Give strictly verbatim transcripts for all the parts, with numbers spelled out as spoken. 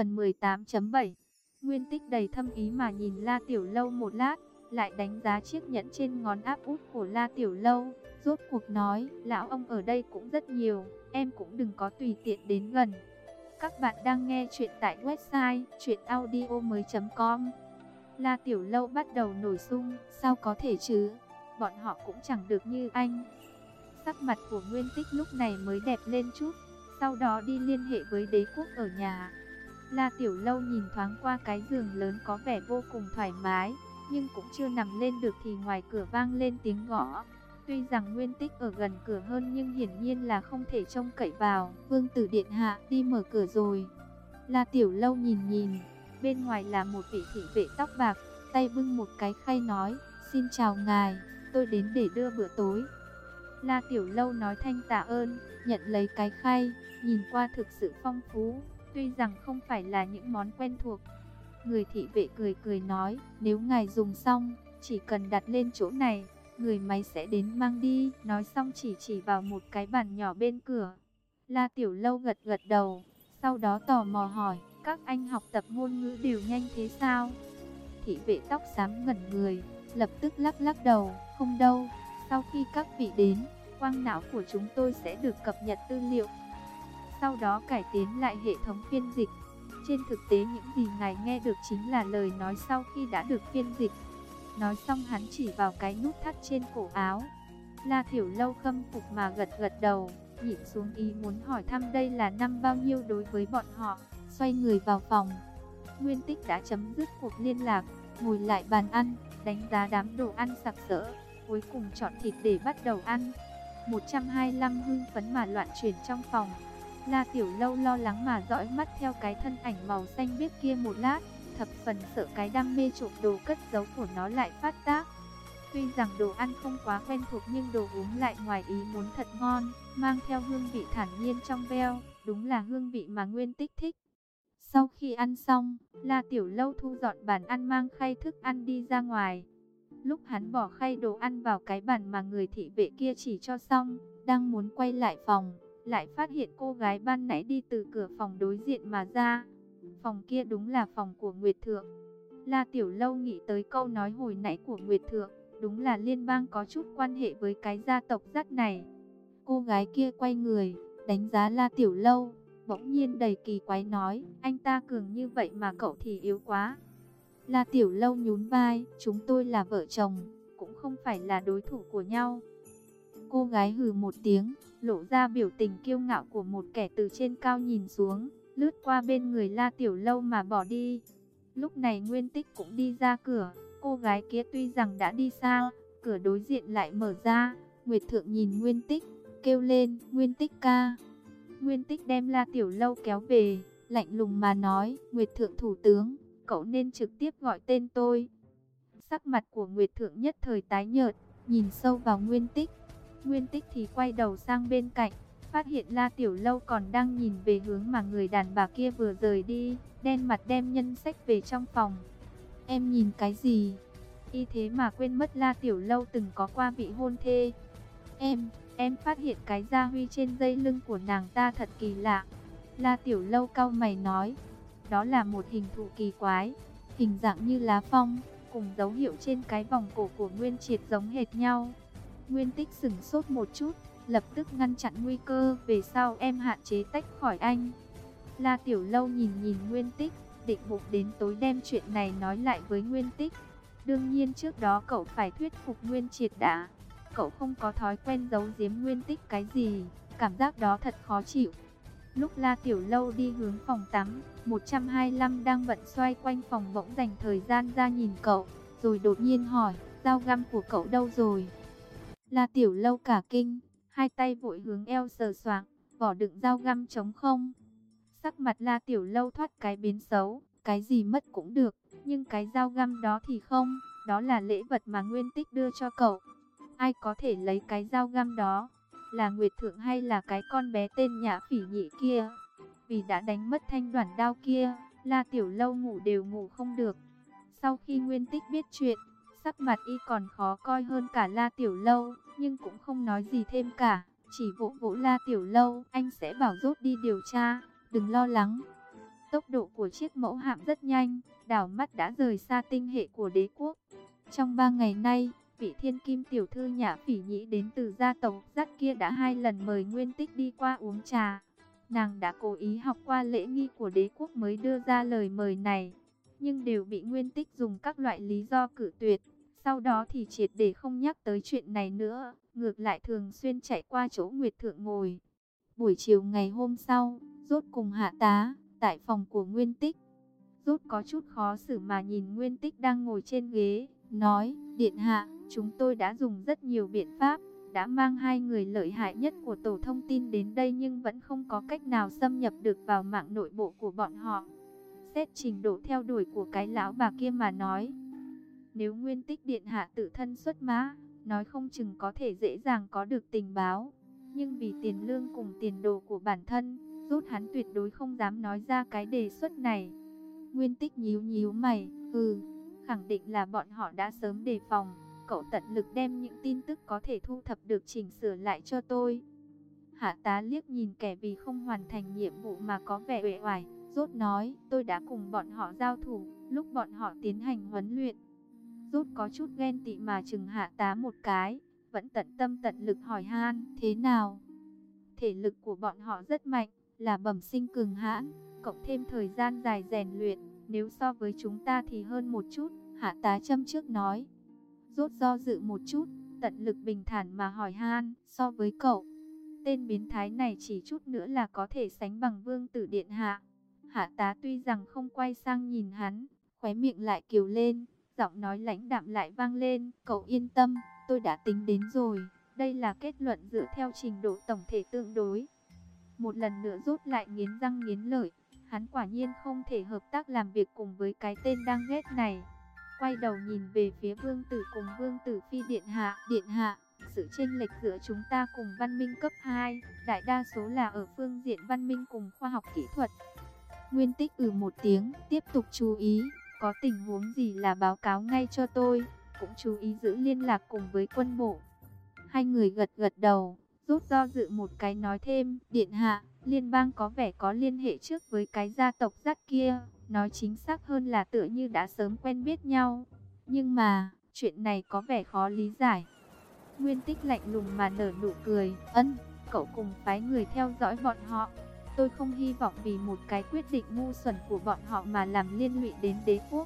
Phần mười tám chấm bảy. Nguyên Tích đầy thâm ý mà nhìn La Tiểu Lâu một lát, lại đánh giá chiếc nhẫn trên ngón áp út của La Tiểu Lâu, rốt cuộc nói, lão ông ở đây cũng rất nhiều, em cũng đừng có tùy tiện đến gần. Các bạn đang nghe chuyện tại website truyện audio mới chấm com. La Tiểu Lâu bắt đầu nổi sung, sao có thể chứ, bọn họ cũng chẳng được như anh. Sắc mặt của Nguyên Tích lúc này mới đẹp lên chút, sau đó đi liên hệ với đế quốc ở nhà. La Tiểu Lâu nhìn thoáng qua cái giường lớn có vẻ vô cùng thoải mái, nhưng cũng chưa nằm lên được thì ngoài cửa vang lên tiếng gõ. Tuy rằng Nguyên Tích ở gần cửa hơn nhưng hiển nhiên là không thể trông cậy vào. Vương tử điện hạ đi mở cửa rồi. La Tiểu Lâu nhìn nhìn, bên ngoài là một vị thị vệ tóc bạc, tay bưng một cái khay nói, xin chào ngài, tôi đến để đưa bữa tối. La Tiểu Lâu nói thanh tạ ơn, nhận lấy cái khay, nhìn qua thực sự phong phú, tuy rằng không phải là những món quen thuộc. Người thị vệ cười cười nói, nếu ngài dùng xong, chỉ cần đặt lên chỗ này, người máy sẽ đến mang đi. Nói xong chỉ chỉ vào một cái bàn nhỏ bên cửa. La Tiểu Lâu gật gật đầu, sau đó tò mò hỏi, các anh học tập ngôn ngữ đều nhanh thế sao? Thị vệ tóc xám ngẩn người, lập tức lắc lắc đầu, không đâu, sau khi các vị đến, quang não của chúng tôi sẽ được cập nhật tư liệu, sau đó cải tiến lại hệ thống phiên dịch. Trên thực tế những gì ngài nghe được chính là lời nói sau khi đã được phiên dịch. Nói xong hắn chỉ vào cái nút thắt trên cổ áo. La Tiểu Lâu khâm phục mà gật gật đầu, nhịn xuống ý muốn hỏi thăm đây là năm bao nhiêu đối với bọn họ, xoay người vào phòng. Nguyên Tích đã chấm dứt cuộc liên lạc, ngồi lại bàn ăn, đánh giá đám đồ ăn sặc sỡ, cuối cùng chọn thịt để bắt đầu ăn. một trăm hai mươi lăm hưng phấn mà loạn chuyển trong phòng. La Tiểu Lâu lo lắng mà dõi mắt theo cái thân ảnh màu xanh biếc kia một lát, thập phần sợ cái đam mê trộm đồ cất giấu của nó lại phát tác. Tuy rằng đồ ăn không quá quen thuộc nhưng đồ uống lại ngoài ý muốn thật ngon, mang theo hương vị thản nhiên trong veo, đúng là hương vị mà Nguyên Tích thích. Sau khi ăn xong, La Tiểu Lâu thu dọn bàn ăn mang khay thức ăn đi ra ngoài. Lúc hắn bỏ khay đồ ăn vào cái bàn mà người thị vệ kia chỉ cho xong, đang muốn quay lại phòng, lại phát hiện cô gái ban nãy đi từ cửa phòng đối diện mà ra. Phòng kia đúng là phòng của Nguyệt Thượng. La Tiểu Lâu nghĩ tới câu nói hồi nãy của Nguyệt Thượng, đúng là liên bang có chút quan hệ với cái gia tộc dắt này. Cô gái kia quay người, đánh giá La Tiểu Lâu, bỗng nhiên đầy kỳ quái nói, anh ta cường như vậy mà cậu thì yếu quá. La Tiểu Lâu nhún vai, chúng tôi là vợ chồng, cũng không phải là đối thủ của nhau. Cô gái hừ một tiếng, lộ ra biểu tình kiêu ngạo của một kẻ từ trên cao nhìn xuống, lướt qua bên người La Tiểu Lâu mà bỏ đi. Lúc này Nguyên Tích cũng đi ra cửa, cô gái kia tuy rằng đã đi xa, cửa đối diện lại mở ra. Nguyệt Thượng nhìn Nguyên Tích, kêu lên, Nguyên Tích ca. Nguyên Tích đem La Tiểu Lâu kéo về, lạnh lùng mà nói, Nguyệt Thượng thủ tướng, cậu nên trực tiếp gọi tên tôi. Sắc mặt của Nguyệt Thượng nhất thời tái nhợt, nhìn sâu vào Nguyên Tích. Nguyên Tích thì quay đầu sang bên cạnh, phát hiện La Tiểu Lâu còn đang nhìn về hướng mà người đàn bà kia vừa rời đi, đen mặt đem nhân sách về trong phòng. Em nhìn cái gì? Y thế mà quên mất La Tiểu Lâu từng có qua vị hôn thê. Em, em phát hiện cái gia huy trên dây lưng của nàng ta thật kỳ lạ. La Tiểu Lâu cau mày nói, đó là một hình thù kỳ quái, hình dạng như lá phong, cùng dấu hiệu trên cái vòng cổ của Nguyên Triệt giống hệt nhau. Nguyên Tích sửng sốt một chút, lập tức ngăn chặn nguy cơ, về sau em hạn chế tách khỏi anh. La Tiểu Lâu nhìn nhìn Nguyên Tích, định bụng đến tối đem chuyện này nói lại với Nguyên Tích. Đương nhiên trước đó cậu phải thuyết phục Nguyên Triệt đã. Cậu không có thói quen giấu giếm Nguyên Tích cái gì, cảm giác đó thật khó chịu. Lúc La Tiểu Lâu đi hướng phòng tắm, một trăm hai mươi lăm đang bận xoay quanh phòng bỗng dành thời gian ra nhìn cậu, rồi đột nhiên hỏi, dao găm của cậu đâu rồi? La Tiểu Lâu cả kinh, hai tay vội hướng eo sờ soạng, vỏ đựng dao găm trống không. Sắc mặt La Tiểu Lâu thoát cái biến xấu, cái gì mất cũng được, nhưng cái dao găm đó thì không, đó là lễ vật mà Nguyên Tích đưa cho cậu. Ai có thể lấy cái dao găm đó? Là Nguyệt Thượng hay là cái con bé tên Nhã Phỉ Nhị kia? Vì đã đánh mất thanh đoản đao kia, La Tiểu Lâu ngủ đều ngủ không được. Sau khi Nguyên Tích biết chuyện, sắc mặt y còn khó coi hơn cả La Tiểu Lâu, nhưng cũng không nói gì thêm cả, chỉ vỗ vỗ La Tiểu Lâu, anh sẽ bảo Rốt đi điều tra, đừng lo lắng. Tốc độ của chiếc mẫu hạm rất nhanh, đảo mắt đã rời xa tinh hệ của đế quốc. Trong ba ngày nay, vị thiên kim tiểu thư Nhã Phỉ Nhĩ đến từ gia tộc Dắt kia đã hai lần mời Nguyên Tích đi qua uống trà. Nàng đã cố ý học qua lễ nghi của đế quốc mới đưa ra lời mời này, nhưng đều bị Nguyên Tích dùng các loại lý do cự tuyệt. Sau đó thì triệt để không nhắc tới chuyện này nữa, ngược lại thường xuyên chạy qua chỗ Nguyệt Thượng ngồi. Buổi chiều ngày hôm sau, Rốt cùng Hạ Tá, tại phòng của Nguyên Tích. Rốt có chút khó xử mà nhìn Nguyên Tích đang ngồi trên ghế, nói, Điện hạ, chúng tôi đã dùng rất nhiều biện pháp, đã mang hai người lợi hại nhất của tổ thông tin đến đây nhưng vẫn không có cách nào xâm nhập được vào mạng nội bộ của bọn họ. Xét trình độ theo đuổi của cái lão bà kia mà nói, nếu Nguyên Tích điện hạ tự thân xuất mã, nói không chừng có thể dễ dàng có được tình báo. Nhưng vì tiền lương cùng tiền đồ của bản thân, Rốt hắn tuyệt đối không dám nói ra cái đề xuất này. Nguyên Tích nhíu nhíu mày, ừ, khẳng định là bọn họ đã sớm đề phòng. Cậu tận lực đem những tin tức có thể thu thập được chỉnh sửa lại cho tôi. Hạ Tá liếc nhìn kẻ vì không hoàn thành nhiệm vụ mà có vẻ uể oải, Rốt nói, tôi đã cùng bọn họ giao thủ, lúc bọn họ tiến hành huấn luyện. Rốt có chút ghen tị mà chừng Hạ Tá một cái, vẫn tận tâm tận lực hỏi han, thế nào? Thể lực của bọn họ rất mạnh, là bẩm sinh cường hãn, cộng thêm thời gian dài rèn luyện, nếu so với chúng ta thì hơn một chút, Hạ Tá châm trước nói. Rốt do dự một chút, tận lực bình thản mà hỏi han, so với cậu, tên biến thái này chỉ chút nữa là có thể sánh bằng Vương tử điện hạ. Hạ Tá tuy rằng không quay sang nhìn hắn, khóe miệng lại kiều lên, giọng nói lãnh đạm lại vang lên, cậu yên tâm, tôi đã tính đến rồi, đây là kết luận dựa theo trình độ tổng thể tương đối. Một lần nữa Rốt lại nghiến răng nghiến lợi, hắn quả nhiên không thể hợp tác làm việc cùng với cái tên đang ghét này. Quay đầu nhìn về phía Vương tử cùng Vương tử phi điện hạ, điện hạ, sự chênh lệch giữa chúng ta cùng văn minh cấp hai, đại đa số là ở phương diện văn minh cùng khoa học kỹ thuật. Nguyên Tích ừ một tiếng, tiếp tục chú ý, có tình huống gì là báo cáo ngay cho tôi, cũng chú ý giữ liên lạc cùng với quân bộ. Hai người gật gật đầu, Rốt do dự một cái nói thêm, điện hạ, liên bang có vẻ có liên hệ trước với cái gia tộc Dắt kia, nói chính xác hơn là tựa như đã sớm quen biết nhau. Nhưng mà, chuyện này có vẻ khó lý giải. Nguyên Tích lạnh lùng mà nở nụ cười, ân, cậu cùng phái người theo dõi bọn họ. Tôi không hy vọng vì một cái quyết định ngu xuẩn của bọn họ mà làm liên lụy đến đế quốc.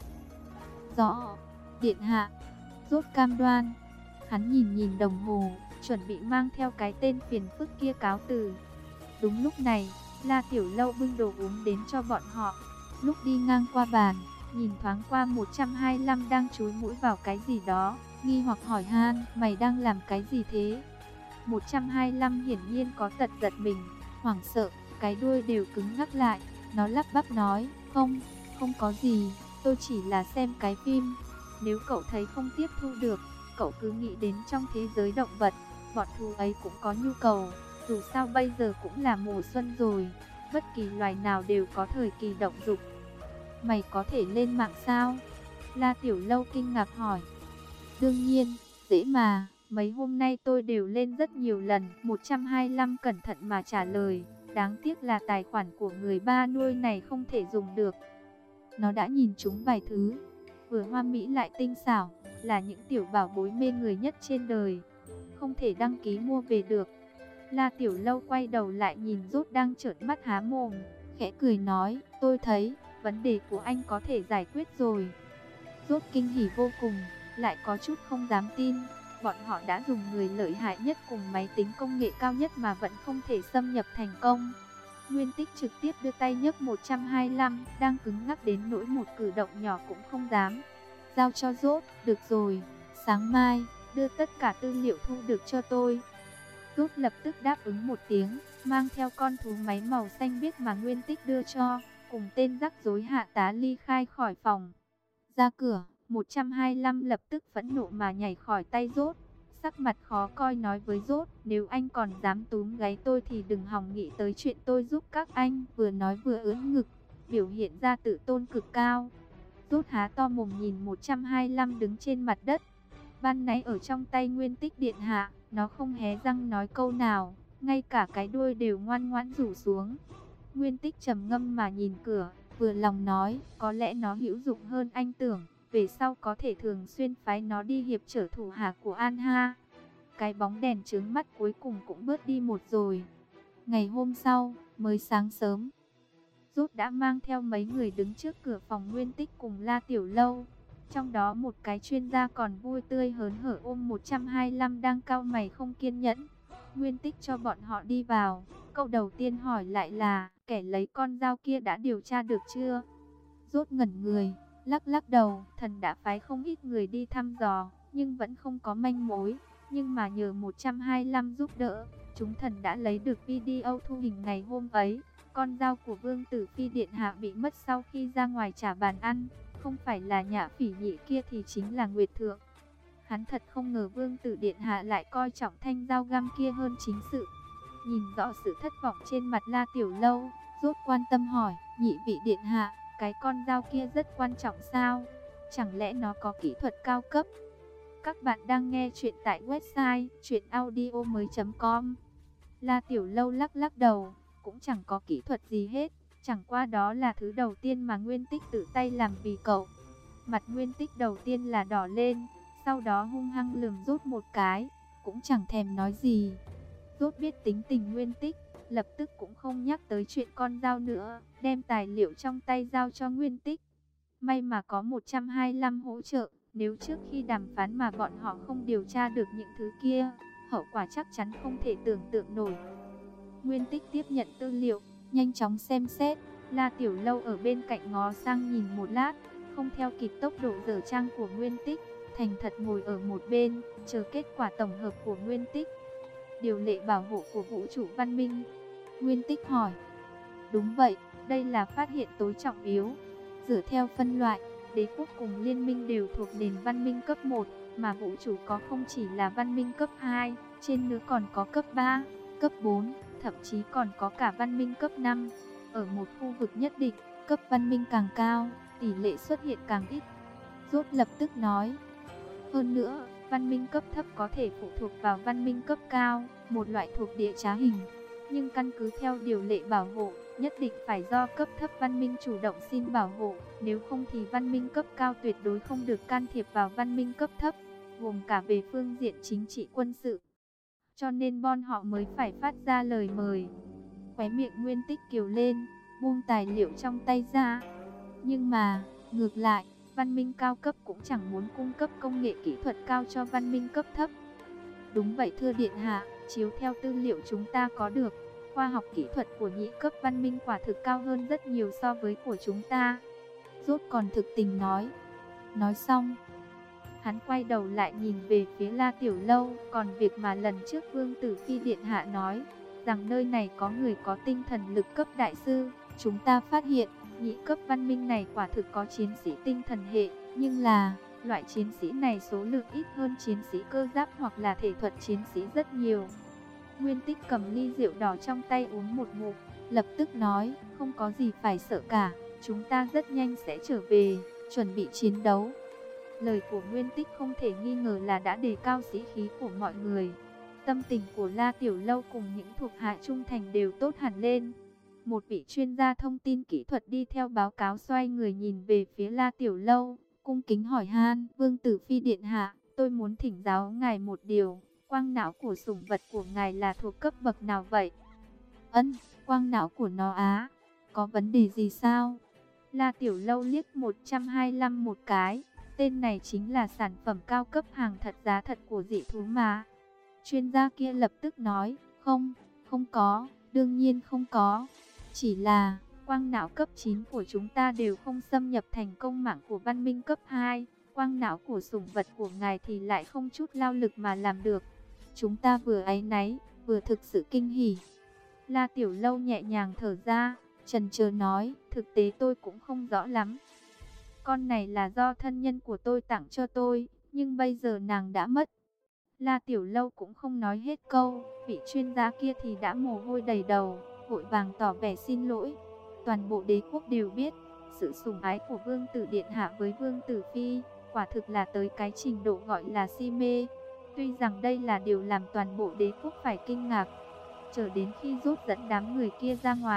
Rõ, điện hạ. Rốt cam đoan. Hắn nhìn nhìn đồng hồ, chuẩn bị mang theo cái tên phiền phức kia cáo từ. Đúng lúc này, La Tiểu Lâu bưng đồ uống đến cho bọn họ. Lúc đi ngang qua bàn, nhìn thoáng qua một trăm hai mươi lăm đang chúi mũi vào cái gì đó, nghi hoặc hỏi han, mày đang làm cái gì thế? một trăm hai mươi lăm hiển nhiên có tật giật mình, hoảng sợ, cái đuôi đều cứng ngắc lại. Nó lắp bắp nói, không, không có gì, tôi chỉ là xem cái phim. Nếu cậu thấy không tiếp thu được, cậu cứ nghĩ đến trong thế giới động vật, bọn thú ấy cũng có nhu cầu. Dù sao bây giờ cũng là mùa xuân rồi, bất kỳ loài nào đều có thời kỳ động dục. Mày có thể lên mạng sao? La Tiểu Lâu kinh ngạc hỏi. Đương nhiên, dễ mà, mấy hôm nay tôi đều lên rất nhiều lần. một trăm hai mươi lăm cẩn thận mà trả lời, đáng tiếc là tài khoản của người ba nuôi này không thể dùng được. Nó đã nhìn chúng vài thứ, vừa hoa mỹ lại tinh xảo, là những tiểu bảo bối mê người nhất trên đời, không thể đăng ký mua về được. La Tiểu Lâu quay đầu lại nhìn Rốt đang trợn mắt há mồm, khẽ cười nói, tôi thấy, vấn đề của anh có thể giải quyết rồi. Rốt kinh hỉ vô cùng, lại có chút không dám tin, bọn họ đã dùng người lợi hại nhất cùng máy tính công nghệ cao nhất mà vẫn không thể xâm nhập thành công. Nguyên Tích trực tiếp đưa tay nhấc một trăm hai mươi lăm, đang cứng ngắc đến nỗi một cử động nhỏ cũng không dám. Giao cho Rốt, được rồi, sáng mai, đưa tất cả tư liệu thu được cho tôi. Rốt lập tức đáp ứng một tiếng, mang theo con thú máy màu xanh biếc mà Nguyên Tích đưa cho, cùng tên rắc rối Hạ Tá ly khai khỏi phòng. Ra cửa, một trăm hai mươi lăm lập tức phẫn nộ mà nhảy khỏi tay Rốt, sắc mặt khó coi nói với Rốt, nếu anh còn dám túm gáy tôi thì đừng hòng nghĩ tới chuyện tôi giúp các anh. Vừa nói vừa ưỡn ngực, biểu hiện ra tự tôn cực cao. Rốt há to mồm nhìn một trăm hai mươi lăm đứng trên mặt đất. Ban nãy ở trong tay Nguyên Tích điện hạ, nó không hé răng nói câu nào, ngay cả cái đuôi đều ngoan ngoãn rủ xuống. Nguyên Tích trầm ngâm mà nhìn cửa, vừa lòng nói, có lẽ nó hữu dụng hơn anh tưởng, về sau có thể thường xuyên phái nó đi hiệp trở thủ hạ của An Ha. Cái bóng đèn chướng mắt cuối cùng cũng bớt đi một rồi. Ngày hôm sau, mới sáng sớm, Rốt đã mang theo mấy người đứng trước cửa phòng Nguyên Tích cùng La Tiểu Lâu. Trong đó một cái chuyên gia còn vui tươi hớn hở ôm một trăm hai mươi lăm đang cau mày không kiên nhẫn. Nguyên Tích cho bọn họ đi vào. Câu đầu tiên hỏi lại là, kẻ lấy con dao kia đã điều tra được chưa? Rốt ngẩn người, lắc lắc đầu, thần đã phái không ít người đi thăm dò, nhưng vẫn không có manh mối. Nhưng mà nhờ một trăm hai mươi lăm giúp đỡ, chúng thần đã lấy được video thu hình ngày hôm ấy. Con dao của Vương Tử Phi Điện Hạ bị mất sau khi ra ngoài trả bàn ăn, không phải là Nhã Phỉ Nhị kia thì chính là Nguyệt Thượng. Hắn thật không ngờ Vương Tử Điện Hạ lại coi trọng thanh dao găm kia hơn chính sự. Nhìn rõ sự thất vọng trên mặt La Tiểu Lâu, Rốt quan tâm hỏi, Nhị vị Điện Hạ, cái con dao kia rất quan trọng sao? Chẳng lẽ nó có kỹ thuật cao cấp? Các bạn đang nghe chuyện tại website truyện audio mới chấm com. La Tiểu Lâu lắc lắc đầu, cũng chẳng có kỹ thuật gì hết, chẳng qua đó là thứ đầu tiên mà Nguyên Tích tự tay làm vì cậu. Mặt Nguyên Tích đầu tiên là đỏ lên, sau đó hung hăng lườm Rốt một cái, cũng chẳng thèm nói gì. Rốt biết tính tình Nguyên Tích, lập tức cũng không nhắc tới chuyện con dao nữa, đem tài liệu trong tay giao cho Nguyên Tích. May mà có một trăm hai mươi lăm hỗ trợ, nếu trước khi đàm phán mà bọn họ không điều tra được những thứ kia, hậu quả chắc chắn không thể tưởng tượng nổi. Nguyên Tích tiếp nhận tư liệu, nhanh chóng xem xét. La Tiểu Lâu ở bên cạnh ngó sang nhìn một lát, không theo kịp tốc độ dở trang của Nguyên Tích, thành thật ngồi ở một bên, chờ kết quả tổng hợp của Nguyên Tích. Điều lệ bảo hộ của vũ trụ văn minh. Nguyên Tích hỏi. Đúng vậy, đây là phát hiện tối trọng yếu. Dựa theo phân loại, đế quốc cùng liên minh đều thuộc nền văn minh cấp một, mà vũ trụ có không chỉ là văn minh cấp hai, trên nữa còn có cấp ba, cấp bốn, thậm chí còn có cả văn minh cấp năm. Ở một khu vực nhất định, cấp văn minh càng cao, tỷ lệ xuất hiện càng ít. Rốt lập tức nói. Hơn nữa, văn minh cấp thấp có thể phụ thuộc vào văn minh cấp cao, một loại thuộc địa trá hình. Nhưng căn cứ theo điều lệ bảo hộ, nhất định phải do cấp thấp văn minh chủ động xin bảo hộ, nếu không thì văn minh cấp cao tuyệt đối không được can thiệp vào văn minh cấp thấp, gồm cả về phương diện chính trị quân sự. Cho nên bọn họ mới phải phát ra lời mời. Khóe miệng Nguyên Tích kiều lên, buông tài liệu trong tay ra. Nhưng mà, ngược lại, văn minh cao cấp cũng chẳng muốn cung cấp công nghệ kỹ thuật cao cho văn minh cấp thấp. Đúng vậy thưa Điện Hạ, chiếu theo tư liệu chúng ta có được, khoa học kỹ thuật của nhị cấp văn minh quả thực cao hơn rất nhiều so với của chúng ta. Rốt còn thực tình nói. Nói xong, hắn quay đầu lại nhìn về phía La Tiểu Lâu. Còn việc mà lần trước Vương Tử Phi Điện Hạ nói, rằng nơi này có người có tinh thần lực cấp đại sư, chúng ta phát hiện, nhị cấp văn minh này quả thực có chiến sĩ tinh thần hệ, nhưng là, loại chiến sĩ này số lượng ít hơn chiến sĩ cơ giáp hoặc là thể thuật chiến sĩ rất nhiều. Nguyên Tích cầm ly rượu đỏ trong tay uống một ngụm, lập tức nói, không có gì phải sợ cả, chúng ta rất nhanh sẽ trở về, chuẩn bị chiến đấu. Lời của Nguyên Tích không thể nghi ngờ là đã đề cao sĩ khí của mọi người. Tâm tình của La Tiểu Lâu cùng những thuộc hạ trung thành đều tốt hẳn lên. Một vị chuyên gia thông tin kỹ thuật đi theo báo cáo xoay người nhìn về phía La Tiểu Lâu, cung kính hỏi han, Vương Tử Phi Điện Hạ, tôi muốn thỉnh giáo ngài một điều, quang não của sủng vật của ngài là thuộc cấp bậc nào vậy? Ân, quang não của nó á, có vấn đề gì sao? La Tiểu Lâu liếc một trăm hai mươi lăm một cái, tên này chính là sản phẩm cao cấp hàng thật giá thật của dị thú mà. Chuyên gia kia lập tức nói, không, không có, đương nhiên không có. Chỉ là, quang não cấp chín của chúng ta đều không xâm nhập thành công mạng của văn minh cấp hai. Quang não của sủng vật của ngài thì lại không chút lao lực mà làm được. Chúng ta vừa áy náy, vừa thực sự kinh hỉ. La Tiểu Lâu nhẹ nhàng thở ra, chần chờ nói, thực tế tôi cũng không rõ lắm. Con này là do thân nhân của tôi tặng cho tôi, nhưng bây giờ nàng đã mất. La Tiểu Lâu cũng không nói hết câu, vị chuyên gia kia thì đã mồ hôi đầy đầu, vội vàng tỏ vẻ xin lỗi. Toàn bộ đế quốc đều biết, sự sủng ái của Vương Tử Điện Hạ với Vương Tử Phi, quả thực là tới cái trình độ gọi là si mê. Tuy rằng đây là điều làm toàn bộ đế quốc phải kinh ngạc. Chờ đến khi Rốt dẫn đám người kia ra ngoài,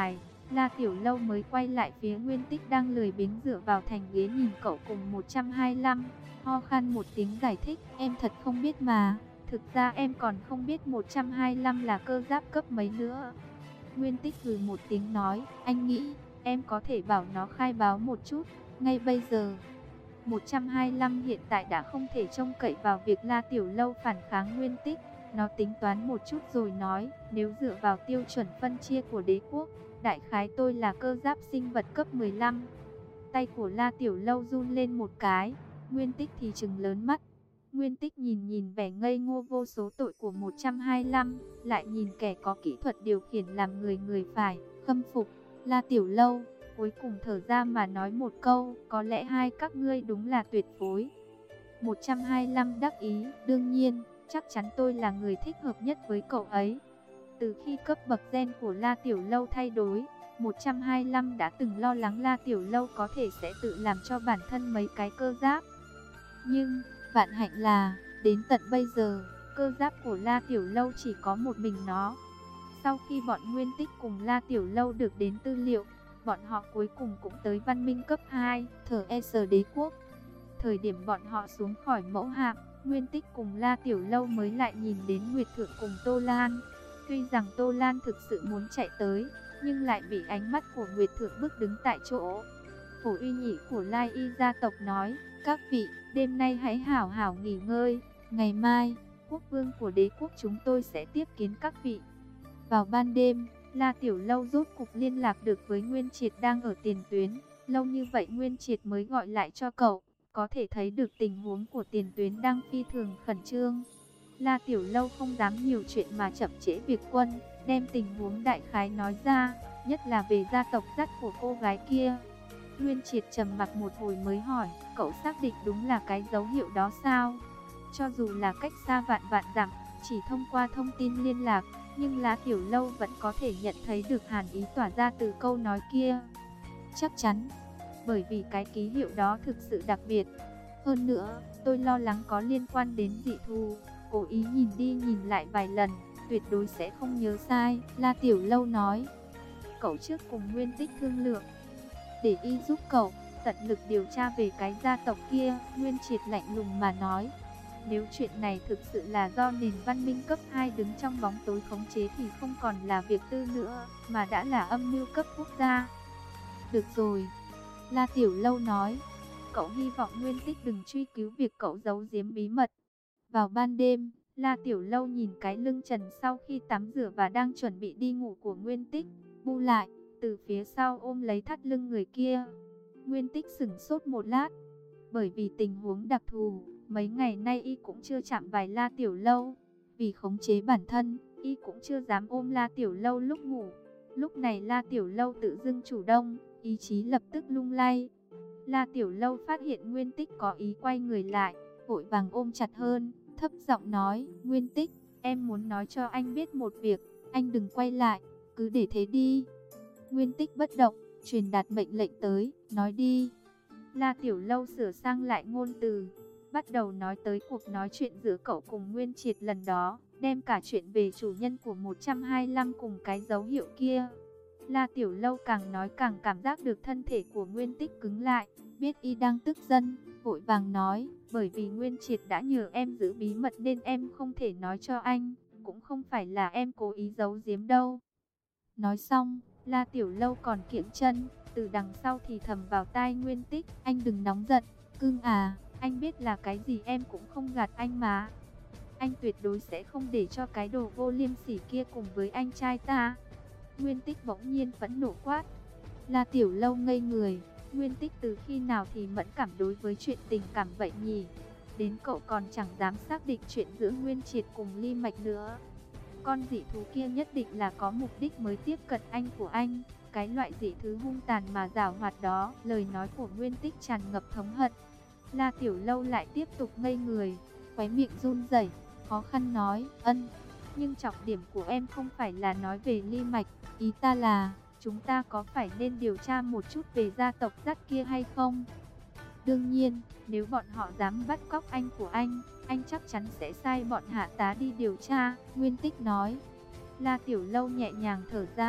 La Tiểu Lâu mới quay lại phía Nguyên Tích đang lười biếng dựa vào thành ghế nhìn cậu cùng một trăm hai mươi lăm, ho khan một tiếng giải thích, em thật không biết mà, thực ra em còn không biết một trăm hai mươi lăm là cơ giáp cấp mấy nữa. Nguyên Tích hừ một tiếng nói, anh nghĩ, em có thể bảo nó khai báo một chút, ngay bây giờ. một trăm hai mươi lăm hiện tại đã không thể trông cậy vào việc La Tiểu Lâu phản kháng Nguyên Tích. Nó tính toán một chút rồi nói, nếu dựa vào tiêu chuẩn phân chia của đế quốc, đại khái tôi là cơ giáp sinh vật cấp mười lăm. Tay của La Tiểu Lâu run lên một cái, Nguyên Tích thì trừng lớn mắt. Nguyên Tích nhìn nhìn vẻ ngây ngô vô số tội của một trăm hai mươi lăm, lại nhìn kẻ có kỹ thuật điều khiển làm người người phải khâm phục. La Tiểu Lâu cuối cùng thở ra mà nói một câu, có lẽ hai các ngươi đúng là tuyệt phối. một trăm hai mươi lăm đắc ý, đương nhiên, chắc chắn tôi là người thích hợp nhất với cậu ấy. Từ khi cấp bậc gen của La Tiểu Lâu thay đổi, một trăm hai mươi lăm đã từng lo lắng La Tiểu Lâu có thể sẽ tự làm cho bản thân mấy cái cơ giáp. Nhưng, vạn hạnh là, đến tận bây giờ, cơ giáp của La Tiểu Lâu chỉ có một mình nó. Sau khi bọn Nguyên Tích cùng La Tiểu Lâu được đến tư liệu, bọn họ cuối cùng cũng tới văn minh cấp hai, thờ e sờ đế quốc. Thời điểm bọn họ xuống khỏi mẫu hạm, Nguyên Tích cùng La Tiểu Lâu mới lại nhìn đến Nguyệt Thượng cùng Tô Lan. Tuy rằng Tô Lan thực sự muốn chạy tới, nhưng lại bị ánh mắt của Nguyệt Thượng bức đứng tại chỗ. Phổ uy nhị của Lai Y gia tộc nói, các vị, đêm nay hãy hảo hảo nghỉ ngơi, ngày mai, quốc vương của đế quốc chúng tôi sẽ tiếp kiến các vị. Vào ban đêm, La Tiểu Lâu rốt cục liên lạc được với Nguyên Triệt đang ở tiền tuyến. Lâu như vậy Nguyên Triệt mới gọi lại cho cậu, có thể thấy được tình huống của tiền tuyến đang phi thường khẩn trương. La Tiểu Lâu không dám nhiều chuyện mà chậm trễ việc quân, đem tình huống đại khái nói ra, nhất là về gia tộc dắt của cô gái kia. Nguyên Triệt trầm mặc một hồi mới hỏi, cậu xác định đúng là cái dấu hiệu đó sao? Cho dù là cách xa vạn vạn dặm, chỉ thông qua thông tin liên lạc, nhưng La Tiểu Lâu vẫn có thể nhận thấy được hàn ý tỏa ra từ câu nói kia. Chắc chắn, bởi vì cái ký hiệu đó thực sự đặc biệt. Hơn nữa, tôi lo lắng có liên quan đến dị thù, cố ý nhìn đi nhìn lại vài lần, tuyệt đối sẽ không nhớ sai. La Tiểu Lâu nói, cậu trước cùng Nguyên Tích thương lượng, để y giúp cậu, tận lực điều tra về cái gia tộc kia. Nguyên Triệt lạnh lùng mà nói, nếu chuyện này thực sự là do nền văn minh cấp hai đứng trong bóng tối khống chế thì không còn là việc tư nữa, mà đã là âm mưu cấp quốc gia. Được rồi, La Tiểu Lâu nói, cậu hy vọng Nguyên Tích đừng truy cứu việc cậu giấu giếm bí mật. Vào ban đêm, La Tiểu Lâu nhìn cái lưng trần sau khi tắm rửa và đang chuẩn bị đi ngủ của Nguyên Tích, bu lại, từ phía sau ôm lấy thắt lưng người kia. Nguyên Tích sửng sốt một lát, bởi vì tình huống đặc thù, mấy ngày nay y cũng chưa chạm vào La Tiểu Lâu. Vì khống chế bản thân, y cũng chưa dám ôm La Tiểu Lâu lúc ngủ. Lúc này La Tiểu Lâu tự dưng chủ động, ý chí lập tức lung lay. La Tiểu Lâu phát hiện Nguyên Tích có ý quay người lại, vội vàng ôm chặt hơn, thấp giọng nói, Nguyên Tích, em muốn nói cho anh biết một việc, anh đừng quay lại, cứ để thế đi. Nguyên Tích bất động, truyền đạt mệnh lệnh tới, nói đi. La Tiểu Lâu sửa sang lại ngôn từ, bắt đầu nói tới cuộc nói chuyện giữa cậu cùng Nguyên Triệt lần đó, đem cả chuyện về chủ nhân của một trăm hai mươi lăm cùng cái dấu hiệu kia. La Tiểu Lâu càng nói càng cảm giác được thân thể của Nguyên Tích cứng lại, biết y đang tức giận, vội vàng nói, bởi vì Nguyên Triệt đã nhờ em giữ bí mật nên em không thể nói cho anh, cũng không phải là em cố ý giấu giếm đâu. Nói xong, La Tiểu Lâu còn kiễng chân, từ đằng sau thì thầm vào tai Nguyên Tích, anh đừng nóng giận, cưng à, anh biết là cái gì em cũng không gạt anh mà. Anh tuyệt đối sẽ không để cho cái đồ vô liêm sỉ kia cùng với anh trai ta. Nguyên Tích bỗng nhiên phẫn nộ quát. La Tiểu Lâu ngây người, Nguyên Tích từ khi nào thì mẫn cảm đối với chuyện tình cảm vậy nhỉ? Đến cậu còn chẳng dám xác định chuyện giữa Nguyên Triệt cùng Ly Mạch nữa. Con dị thú kia nhất định là có mục đích mới tiếp cận anh của anh. Cái loại dị thứ hung tàn mà giảo hoạt đó. Lời nói của Nguyên Tích tràn ngập thống hận. La Tiểu Lâu lại tiếp tục ngây người, khóe miệng run rẩy, khó khăn nói, ân. Nhưng trọng điểm của em không phải là nói về Ly Mạch, ý ta là, chúng ta có phải nên điều tra một chút về gia tộc dắt kia hay không? Đương nhiên, nếu bọn họ dám bắt cóc anh của anh, anh chắc chắn sẽ sai bọn hạ tá đi điều tra, Nguyên Tích nói. La Tiểu Lâu nhẹ nhàng thở ra,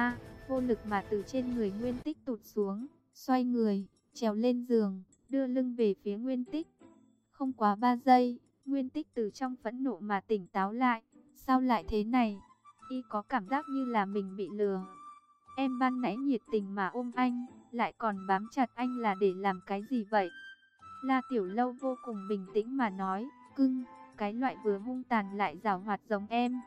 vô lực mà từ trên người Nguyên Tích tụt xuống, xoay người, trèo lên giường, đưa lưng về phía Nguyên Tích. Không quá ba giây, Nguyên Tích từ trong phẫn nộ mà tỉnh táo lại. Sao lại thế này? Y có cảm giác như là mình bị lừa. Em ban nãy nhiệt tình mà ôm anh, lại còn bám chặt anh là để làm cái gì vậy? La Tiểu Lâu vô cùng bình tĩnh mà nói, cưng, cái loại vừa hung tàn lại giảo hoạt giống em,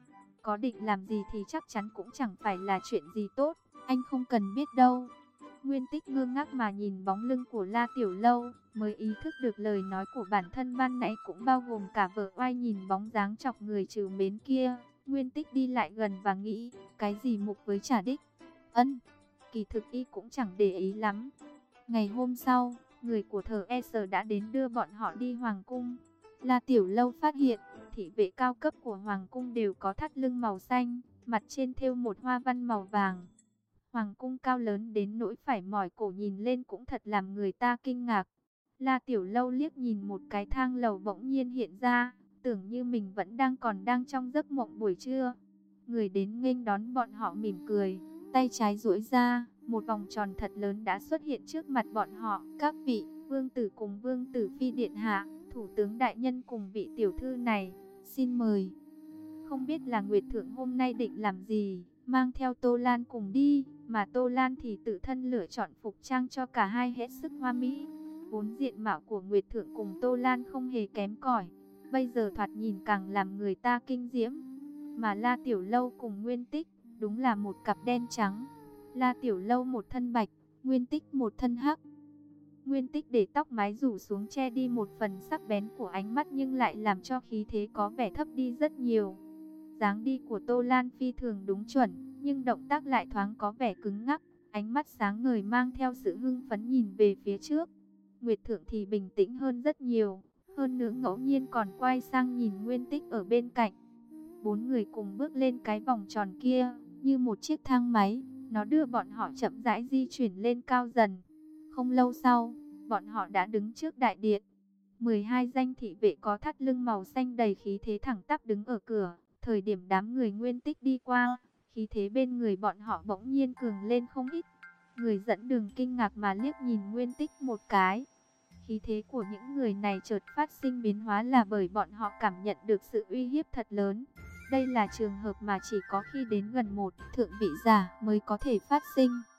có định làm gì thì chắc chắn cũng chẳng phải là chuyện gì tốt, anh không cần biết đâu. Nguyên Tích ngơ ngác mà nhìn bóng lưng của La Tiểu Lâu, mới ý thức được lời nói của bản thân ban nãy cũng bao gồm cả vợ oai nhìn bóng dáng chọc người trừ mến kia. Nguyên Tích đi lại gần và nghĩ, cái gì mục với trả đích. Ân, kỳ thực y cũng chẳng để ý lắm. Ngày hôm sau, người của Thờ E S đã đến đưa bọn họ đi Hoàng Cung. La Tiểu Lâu phát hiện, thị vệ cao cấp của Hoàng Cung đều có thắt lưng màu xanh, mặt trên thêu một hoa văn màu vàng. Hoàng Cung cao lớn đến nỗi phải mỏi cổ nhìn lên cũng thật làm người ta kinh ngạc. La Tiểu Lâu liếc nhìn một cái thang lầu bỗng nhiên hiện ra, tưởng như mình vẫn đang còn đang trong giấc mộng buổi trưa. Người đến nghênh đón bọn họ mỉm cười, tay trái duỗi ra, một vòng tròn thật lớn đã xuất hiện trước mặt bọn họ. Các vị, vương tử cùng vương tử phi điện hạ, thủ tướng đại nhân cùng vị tiểu thư này, xin mời. Không biết là Nguyệt Thượng hôm nay định làm gì, mang theo Tô Lan cùng đi, mà Tô Lan thì tự thân lựa chọn phục trang cho cả hai hết sức hoa mỹ. Vốn diện mạo của Nguyệt Thượng cùng Tô Lan không hề kém cỏi, bây giờ thoạt nhìn càng làm người ta kinh diễm. Mà La Tiểu Lâu cùng Nguyên Tích, đúng là một cặp đen trắng. La Tiểu Lâu một thân bạch, Nguyên Tích một thân hắc. Nguyên Tích để tóc mái rủ xuống che đi một phần sắc bén của ánh mắt nhưng lại làm cho khí thế có vẻ thấp đi rất nhiều. Dáng đi của Tô Lan phi thường đúng chuẩn, nhưng động tác lại thoáng có vẻ cứng ngắc, ánh mắt sáng ngời mang theo sự hưng phấn nhìn về phía trước. Nguyệt Thượng thì bình tĩnh hơn rất nhiều, hơn nữa ngẫu nhiên còn quay sang nhìn Nguyên Tích ở bên cạnh. Bốn người cùng bước lên cái vòng tròn kia, như một chiếc thang máy, nó đưa bọn họ chậm rãi di chuyển lên cao dần. Không lâu sau, bọn họ đã đứng trước đại điện. mười hai danh thị vệ có thắt lưng màu xanh đầy khí thế thẳng tắp đứng ở cửa. Thời điểm đám người Nguyên Tích đi qua, khí thế bên người bọn họ bỗng nhiên cường lên không ít. Người dẫn đường kinh ngạc mà liếc nhìn Nguyên Tích một cái. Khí thế của những người này chợt phát sinh biến hóa là bởi bọn họ cảm nhận được sự uy hiếp thật lớn. Đây là trường hợp mà chỉ có khi đến gần một thượng vị giả mới có thể phát sinh.